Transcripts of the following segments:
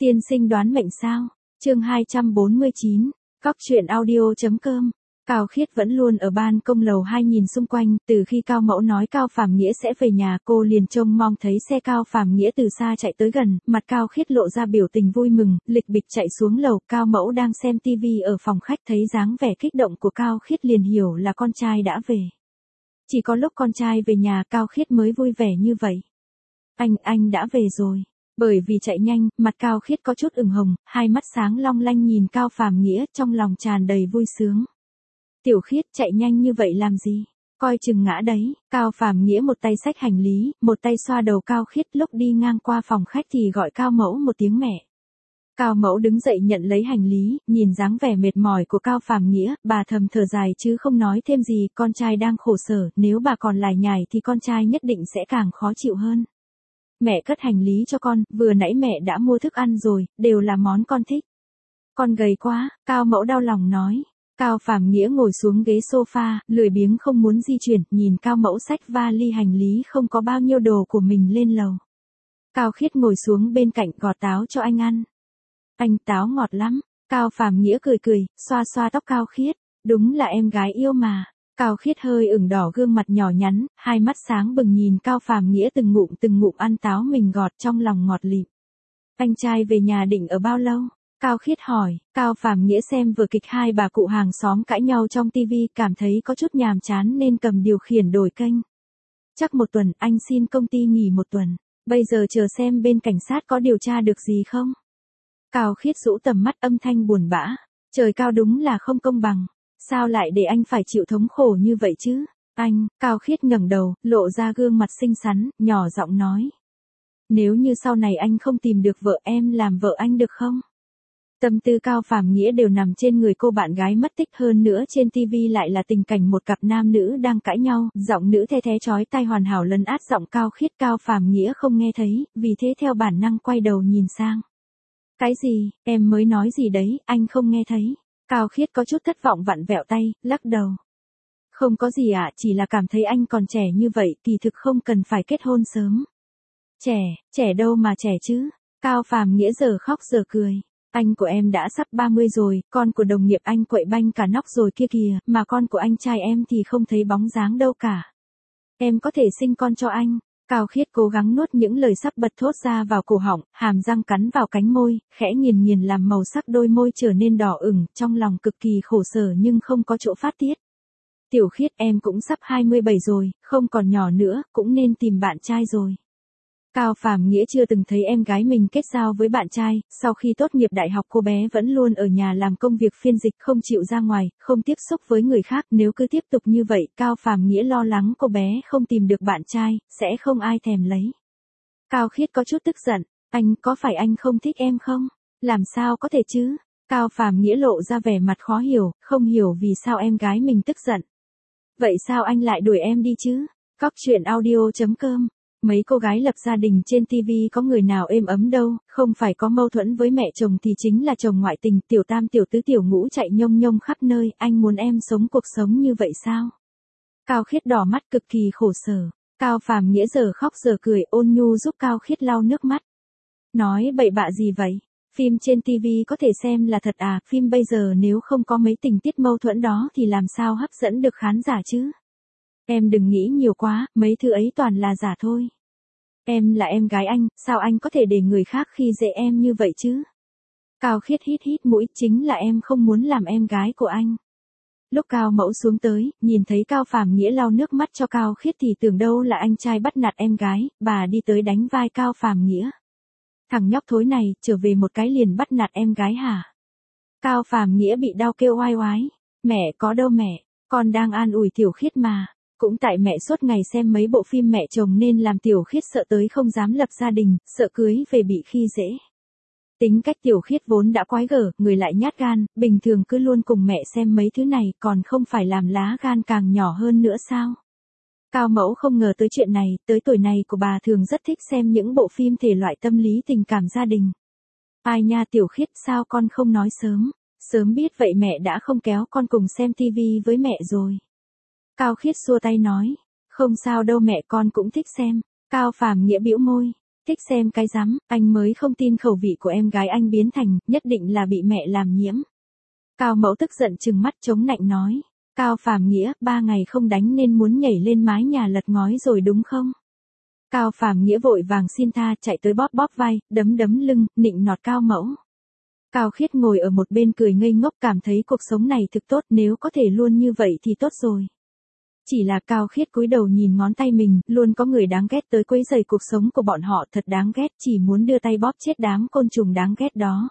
Tiên sinh đoán mệnh sao? Chương 249, cóc.audio.com. Cao Khiết vẫn luôn ở ban công lầu 2 nhìn xung quanh, từ khi Cao Mẫu nói Cao Phàm Nghĩa sẽ về nhà, cô liền trông mong thấy xe Cao Phàm Nghĩa từ xa chạy tới gần, mặt Cao Khiết lộ ra biểu tình vui mừng, lịch bịch chạy xuống lầu, Cao Mẫu đang xem tivi ở phòng khách thấy dáng vẻ kích động của Cao Khiết liền hiểu là con trai đã về. Chỉ có lúc con trai về nhà Cao Khiết mới vui vẻ như vậy. Anh đã về rồi. Bởi vì chạy nhanh, mặt Cao Khiết có chút ửng hồng, hai mắt sáng long lanh nhìn Cao Phàm Nghĩa, trong lòng tràn đầy vui sướng. Tiểu Khiết, chạy nhanh như vậy làm gì? Coi chừng ngã đấy. Cao Phàm Nghĩa một tay xách hành lý, một tay xoa đầu Cao Khiết, lúc đi ngang qua phòng khách thì gọi Cao Mẫu một tiếng mẹ. Cao Mẫu đứng dậy nhận lấy hành lý, nhìn dáng vẻ mệt mỏi của Cao Phàm Nghĩa, bà thầm thở dài chứ không nói thêm gì, con trai đang khổ sở, nếu bà còn lải nhải thì con trai nhất định sẽ càng khó chịu hơn. Mẹ cất hành lý cho con, vừa nãy mẹ đã mua thức ăn rồi, đều là món con thích. Con gầy quá, Cao Mẫu đau lòng nói. Cao Phàm Nghĩa ngồi xuống ghế sofa, lười biếng không muốn di chuyển, nhìn Cao Mẫu xách vali hành lý không có bao nhiêu đồ của mình lên lầu. Cao Khiết ngồi xuống bên cạnh gọt táo cho anh ăn. Anh táo ngọt lắm. Cao Phàm Nghĩa cười cười, xoa xoa tóc Cao Khiết. Đúng là em gái yêu mà. Cao Khiết hơi ửng đỏ gương mặt nhỏ nhắn, hai mắt sáng bừng nhìn Cao Phàm Nghĩa từng ngụm ăn táo mình gọt trong lòng ngọt lịm. Anh trai về nhà định ở bao lâu? Cao Khiết hỏi. Cao Phàm Nghĩa xem vừa kịch hai bà cụ hàng xóm cãi nhau trong tivi, cảm thấy có chút nhàm chán nên cầm điều khiển đổi kênh. Chắc 1 tuần, anh xin công ty nghỉ 1 tuần. Bây giờ chờ xem bên cảnh sát có điều tra được gì không? Cao Khiết rũ tầm mắt âm thanh buồn bã. Trời cao đúng là không công bằng. Sao lại để anh phải chịu thống khổ như vậy chứ? Anh, Cao Khiết ngẩng đầu, lộ ra gương mặt xinh xắn, nhỏ giọng nói. Nếu như sau này anh không tìm được vợ, em làm vợ anh được không? Tâm tư Cao Phàm Nghĩa đều nằm trên người cô bạn gái mất tích, hơn nữa trên tivi lại là tình cảnh một cặp nam nữ đang cãi nhau, giọng nữ the thé chói tai hoàn hảo lấn át giọng Cao Khiết. Cao Phàm Nghĩa không nghe thấy, vì thế theo bản năng quay đầu nhìn sang. Cái gì, em mới nói gì đấy, anh không nghe thấy. Cao Khiết có chút thất vọng vặn vẹo tay, lắc đầu. Không có gì ạ, chỉ là cảm thấy anh còn trẻ như vậy, kỳ thực không cần phải kết hôn sớm. Trẻ đâu mà trẻ chứ? Cao Phàm Nghĩa giờ khóc giờ cười. Anh của em đã sắp 30 rồi, con của đồng nghiệp anh quậy banh cả nóc rồi kia kìa, mà con của anh trai em thì không thấy bóng dáng đâu cả. Em có thể sinh con cho anh. Cao Khiết cố gắng nuốt những lời sắp bật thốt ra vào cổ họng, hàm răng cắn vào cánh môi, khẽ nghiền làm màu sắc đôi môi trở nên đỏ ửng, trong lòng cực kỳ khổ sở nhưng không có chỗ phát tiết. Tiểu Khiết, em cũng sắp 27 rồi, không còn nhỏ nữa, cũng nên tìm bạn trai rồi. Cao Phàm Nghĩa chưa từng thấy em gái mình kết giao với bạn trai, sau khi tốt nghiệp đại học cô bé vẫn luôn ở nhà làm công việc phiên dịch, không chịu ra ngoài, không tiếp xúc với người khác, nếu cứ tiếp tục như vậy, Cao Phàm Nghĩa lo lắng cô bé không tìm được bạn trai, sẽ không ai thèm lấy. Cao Khiết có chút tức giận, anh, có phải anh không thích em không? Làm sao có thể chứ? Cao Phàm Nghĩa lộ ra vẻ mặt khó hiểu, không hiểu vì sao em gái mình tức giận. Vậy sao anh lại đuổi em đi chứ? Cóc.audio.com. Mấy cô gái lập gia đình trên TV có người nào êm ấm đâu, không phải có mâu thuẫn với mẹ chồng thì chính là chồng ngoại tình, tiểu tam tiểu tứ tiểu ngũ chạy nhông nhông khắp nơi, anh muốn em sống cuộc sống như vậy sao? Cao Khiết đỏ mắt cực kỳ khổ sở. Cao Phàm Nghĩa giờ khóc giờ cười, ôn nhu giúp Cao Khiết lau nước mắt. Nói bậy bạ gì vậy? Phim trên TV có thể xem là thật à, phim bây giờ nếu không có mấy tình tiết mâu thuẫn đó thì làm sao hấp dẫn được khán giả chứ? Em đừng nghĩ nhiều quá, mấy thứ ấy toàn là giả thôi. Em là em gái anh, sao anh có thể để người khác khi dễ em như vậy chứ? Cao Khiết hít mũi, chính là em không muốn làm em gái của anh. Lúc Cao Mẫu xuống tới, nhìn thấy Cao Phàm Nghĩa lau nước mắt cho Cao Khiết thì tưởng đâu là anh trai bắt nạt em gái, bà đi tới đánh vai Cao Phàm Nghĩa. Thằng nhóc thối này, trở về một cái liền bắt nạt em gái hả? Cao Phàm Nghĩa bị đau kêu oai oái. Mẹ có đâu mẹ, con đang an ủi Tiểu Khiết mà. Cũng tại mẹ suốt ngày xem mấy bộ phim mẹ chồng nên làm Tiểu Khiết sợ tới không dám lập gia đình, sợ cưới về bị khi dễ. Tính cách Tiểu Khiết vốn đã quái gở, người lại nhát gan, bình thường cứ luôn cùng mẹ xem mấy thứ này, còn không phải làm lá gan càng nhỏ hơn nữa sao? Cao Mẫu không ngờ tới chuyện này, tới tuổi này của bà thường rất thích xem những bộ phim thể loại tâm lý tình cảm gia đình. Ai nha Tiểu Khiết, sao con không nói sớm? Sớm biết vậy mẹ đã không kéo con cùng xem tivi với mẹ rồi. Cao Khiết xua tay nói, không sao đâu mẹ, con cũng thích xem. Cao Phàm Nghĩa bĩu môi, thích xem cái rắm, anh mới không tin khẩu vị của em gái anh biến thành, nhất định là bị mẹ làm nhiễm. Cao Mẫu tức giận trừng mắt chống nạnh nói. Cao Phàm Nghĩa, 3 ngày không đánh nên muốn nhảy lên mái nhà lật ngói rồi đúng không? Cao Phàm Nghĩa vội vàng xin tha, chạy tới bóp bóp vai, đấm đấm lưng, nịnh nọt Cao Mẫu. Cao Khiết ngồi ở một bên cười ngây ngốc, cảm thấy cuộc sống này thực tốt, nếu có thể luôn như vậy thì tốt rồi. Chỉ là Cao Khiết cúi đầu nhìn ngón tay mình, luôn có người đáng ghét tới quấy rầy cuộc sống của bọn họ, thật đáng ghét, chỉ muốn đưa tay bóp chết đám côn trùng đáng ghét đó.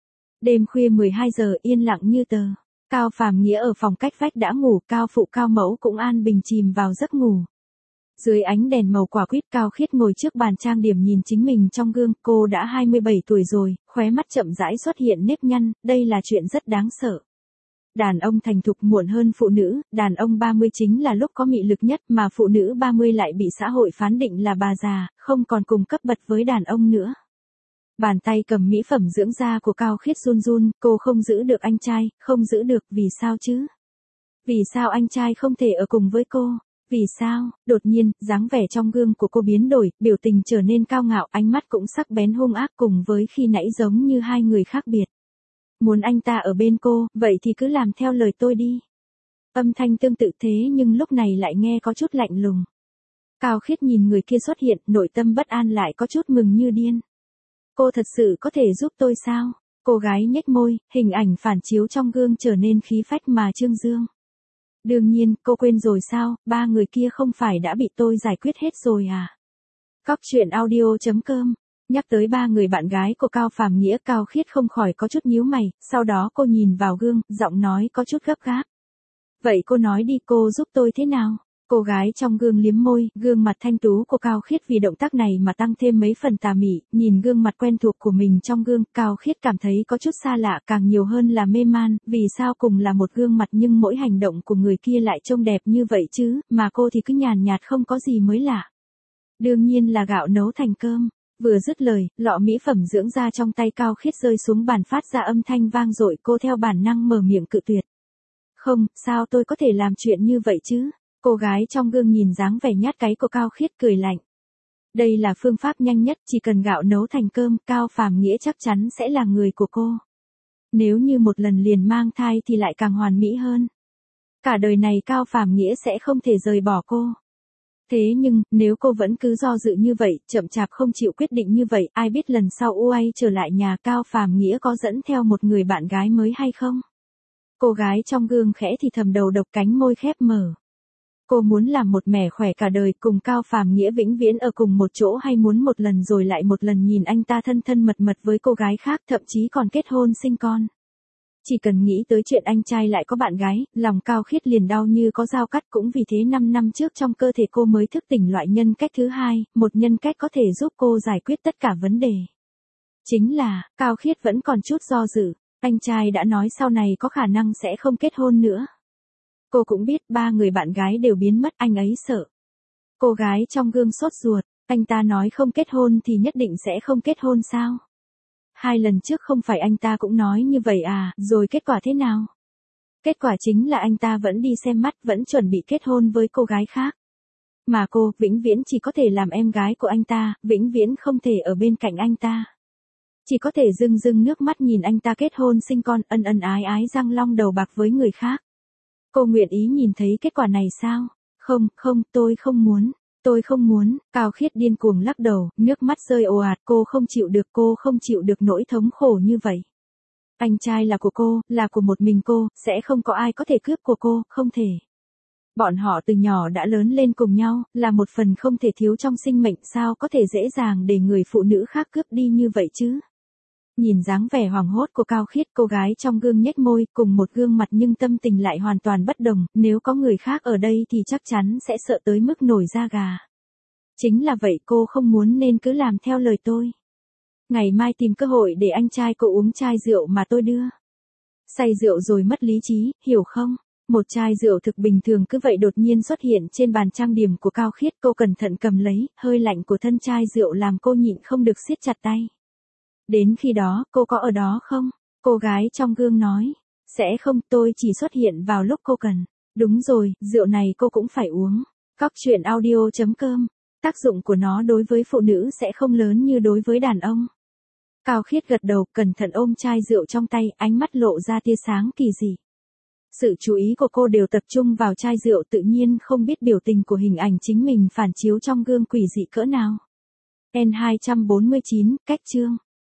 Đêm khuya 12 giờ yên lặng như tờ. Cao Phàm Nghĩa ở phòng cách vách đã ngủ, Cao Phụ Cao Mẫu cũng an bình chìm vào giấc ngủ. Dưới ánh đèn màu quả quýt, Cao Khiết ngồi trước bàn trang điểm nhìn chính mình trong gương, cô đã 27 tuổi rồi, khóe mắt chậm rãi xuất hiện nếp nhăn, đây là chuyện rất đáng sợ. Đàn ông thành thục muộn hơn phụ nữ, đàn ông 30 chính là lúc có mị lực nhất mà phụ nữ 30 lại bị xã hội phán định là bà già, không còn cùng cấp bậc với đàn ông nữa. Bàn tay cầm mỹ phẩm dưỡng da của Cao Khiết run run, cô không giữ được anh trai, không giữ được, vì sao chứ? Vì sao anh trai không thể ở cùng với cô? Vì sao? Đột nhiên, dáng vẻ trong gương của cô biến đổi, biểu tình trở nên cao ngạo, ánh mắt cũng sắc bén hung ác cùng với khi nãy giống như hai người khác biệt. Muốn anh ta ở bên cô, vậy thì cứ làm theo lời tôi đi. Âm thanh tương tự thế nhưng lúc này lại nghe có chút lạnh lùng. Cao Khiết nhìn người kia xuất hiện, nội tâm bất an lại có chút mừng như điên. Cô thật sự có thể giúp tôi sao? Cô gái nhếch môi, hình ảnh phản chiếu trong gương trở nên khí phách mà trương dương. Đương nhiên, cô quên rồi sao, 3 người kia không phải đã bị tôi giải quyết hết rồi à? Cóc truyện audio.com. Nhắc tới 3 người bạn gái của Cao Phàm Nghĩa, Cao Khiết không khỏi có chút nhíu mày, sau đó cô nhìn vào gương, giọng nói có chút gấp gáp. Vậy cô nói đi, cô giúp tôi thế nào? Cô gái trong gương liếm môi, gương mặt thanh tú của Cao Khiết vì động tác này mà tăng thêm mấy phần tà mị, nhìn gương mặt quen thuộc của mình trong gương, Cao Khiết cảm thấy có chút xa lạ, càng nhiều hơn là mê man, vì sao cùng là một gương mặt nhưng mỗi hành động của người kia lại trông đẹp như vậy chứ, mà cô thì cứ nhàn nhạt không có gì mới lạ. Đương nhiên là gạo nấu thành cơm. Vừa dứt lời, lọ mỹ phẩm dưỡng da trong tay Cao Khiết rơi xuống bàn phát ra âm thanh vang dội, cô theo bản năng mở miệng cự tuyệt. Không, sao tôi có thể làm chuyện như vậy chứ? Cô gái trong gương nhìn dáng vẻ nhát cái của Cao Khiết cười lạnh. Đây là phương pháp nhanh nhất, chỉ cần gạo nấu thành cơm, Cao Phàm Nghĩa chắc chắn sẽ là người của cô. Nếu như một lần liền mang thai thì lại càng hoàn mỹ hơn. Cả đời này Cao Phàm Nghĩa sẽ không thể rời bỏ cô. Thế nhưng, nếu cô vẫn cứ do dự như vậy, chậm chạp không chịu quyết định như vậy, ai biết lần sau quay trở lại nhà Cao Phàm Nghĩa có dẫn theo một người bạn gái mới hay không? Cô gái trong gương khẽ thì thầm đầu độc, cánh môi khép mở. Cô muốn làm một mẻ khỏe cả đời, cùng Cao Phàm Nghĩa vĩnh viễn ở cùng một chỗ, hay muốn một lần rồi lại một lần nhìn anh ta thân thân mật mật với cô gái khác, thậm chí còn kết hôn sinh con. Chỉ cần nghĩ tới chuyện anh trai lại có bạn gái, lòng Cao Khiết liền đau như có dao cắt, cũng vì thế 5 năm trước trong cơ thể cô mới thức tỉnh loại nhân cách thứ hai, một nhân cách có thể giúp cô giải quyết tất cả vấn đề. Chính là, Cao Khiết vẫn còn chút do dự, anh trai đã nói sau này có khả năng sẽ không kết hôn nữa. Cô cũng biết 3 người bạn gái đều biến mất, anh ấy sợ. Cô gái trong gương sốt ruột, anh ta nói không kết hôn thì nhất định sẽ không kết hôn sao? 2 lần trước không phải anh ta cũng nói như vậy à, rồi kết quả thế nào? Kết quả chính là anh ta vẫn đi xem mắt, vẫn chuẩn bị kết hôn với cô gái khác. Mà cô, vĩnh viễn chỉ có thể làm em gái của anh ta, vĩnh viễn không thể ở bên cạnh anh ta. Chỉ có thể rưng rưng nước mắt nhìn anh ta kết hôn sinh con, ân ân ái ái răng long đầu bạc với người khác. Cô nguyện ý nhìn thấy kết quả này sao? Không, không, tôi không muốn. Tôi không muốn. Cao Khiết điên cuồng lắc đầu, nước mắt rơi ồ ạt, cô không chịu được nỗi thống khổ như vậy. Anh trai là của cô, là của một mình cô, sẽ không có ai có thể cướp của cô, không thể. Bọn họ từ nhỏ đã lớn lên cùng nhau, là một phần không thể thiếu trong sinh mệnh, sao có thể dễ dàng để người phụ nữ khác cướp đi như vậy chứ? Nhìn dáng vẻ hoảng hốt của Cao Khiết, cô gái trong gương nhếch môi, cùng một gương mặt nhưng tâm tình lại hoàn toàn bất đồng, nếu có người khác ở đây thì chắc chắn sẽ sợ tới mức nổi da gà. Chính là vậy, cô không muốn nên cứ làm theo lời tôi. Ngày mai tìm cơ hội để anh trai cô uống chai rượu mà tôi đưa. Say rượu rồi mất lý trí, hiểu không? Một chai rượu thực bình thường cứ vậy đột nhiên xuất hiện trên bàn trang điểm của Cao Khiết, cô cẩn thận cầm lấy, hơi lạnh của thân chai rượu làm cô nhịn không được siết chặt tay. Đến khi đó, cô có ở đó không? Cô gái trong gương nói. Sẽ không, tôi chỉ xuất hiện vào lúc cô cần. Đúng rồi, rượu này cô cũng phải uống. Cóc truyện audio.com Tác dụng của nó đối với phụ nữ sẽ không lớn như đối với đàn ông. Cao Khiết gật đầu, cẩn thận ôm chai rượu trong tay, ánh mắt lộ ra tia sáng kỳ dị. Sự chú ý của cô đều tập trung vào chai rượu, tự nhiên không biết biểu tình của hình ảnh chính mình phản chiếu trong gương quỷ dị cỡ nào. N249, cách chương.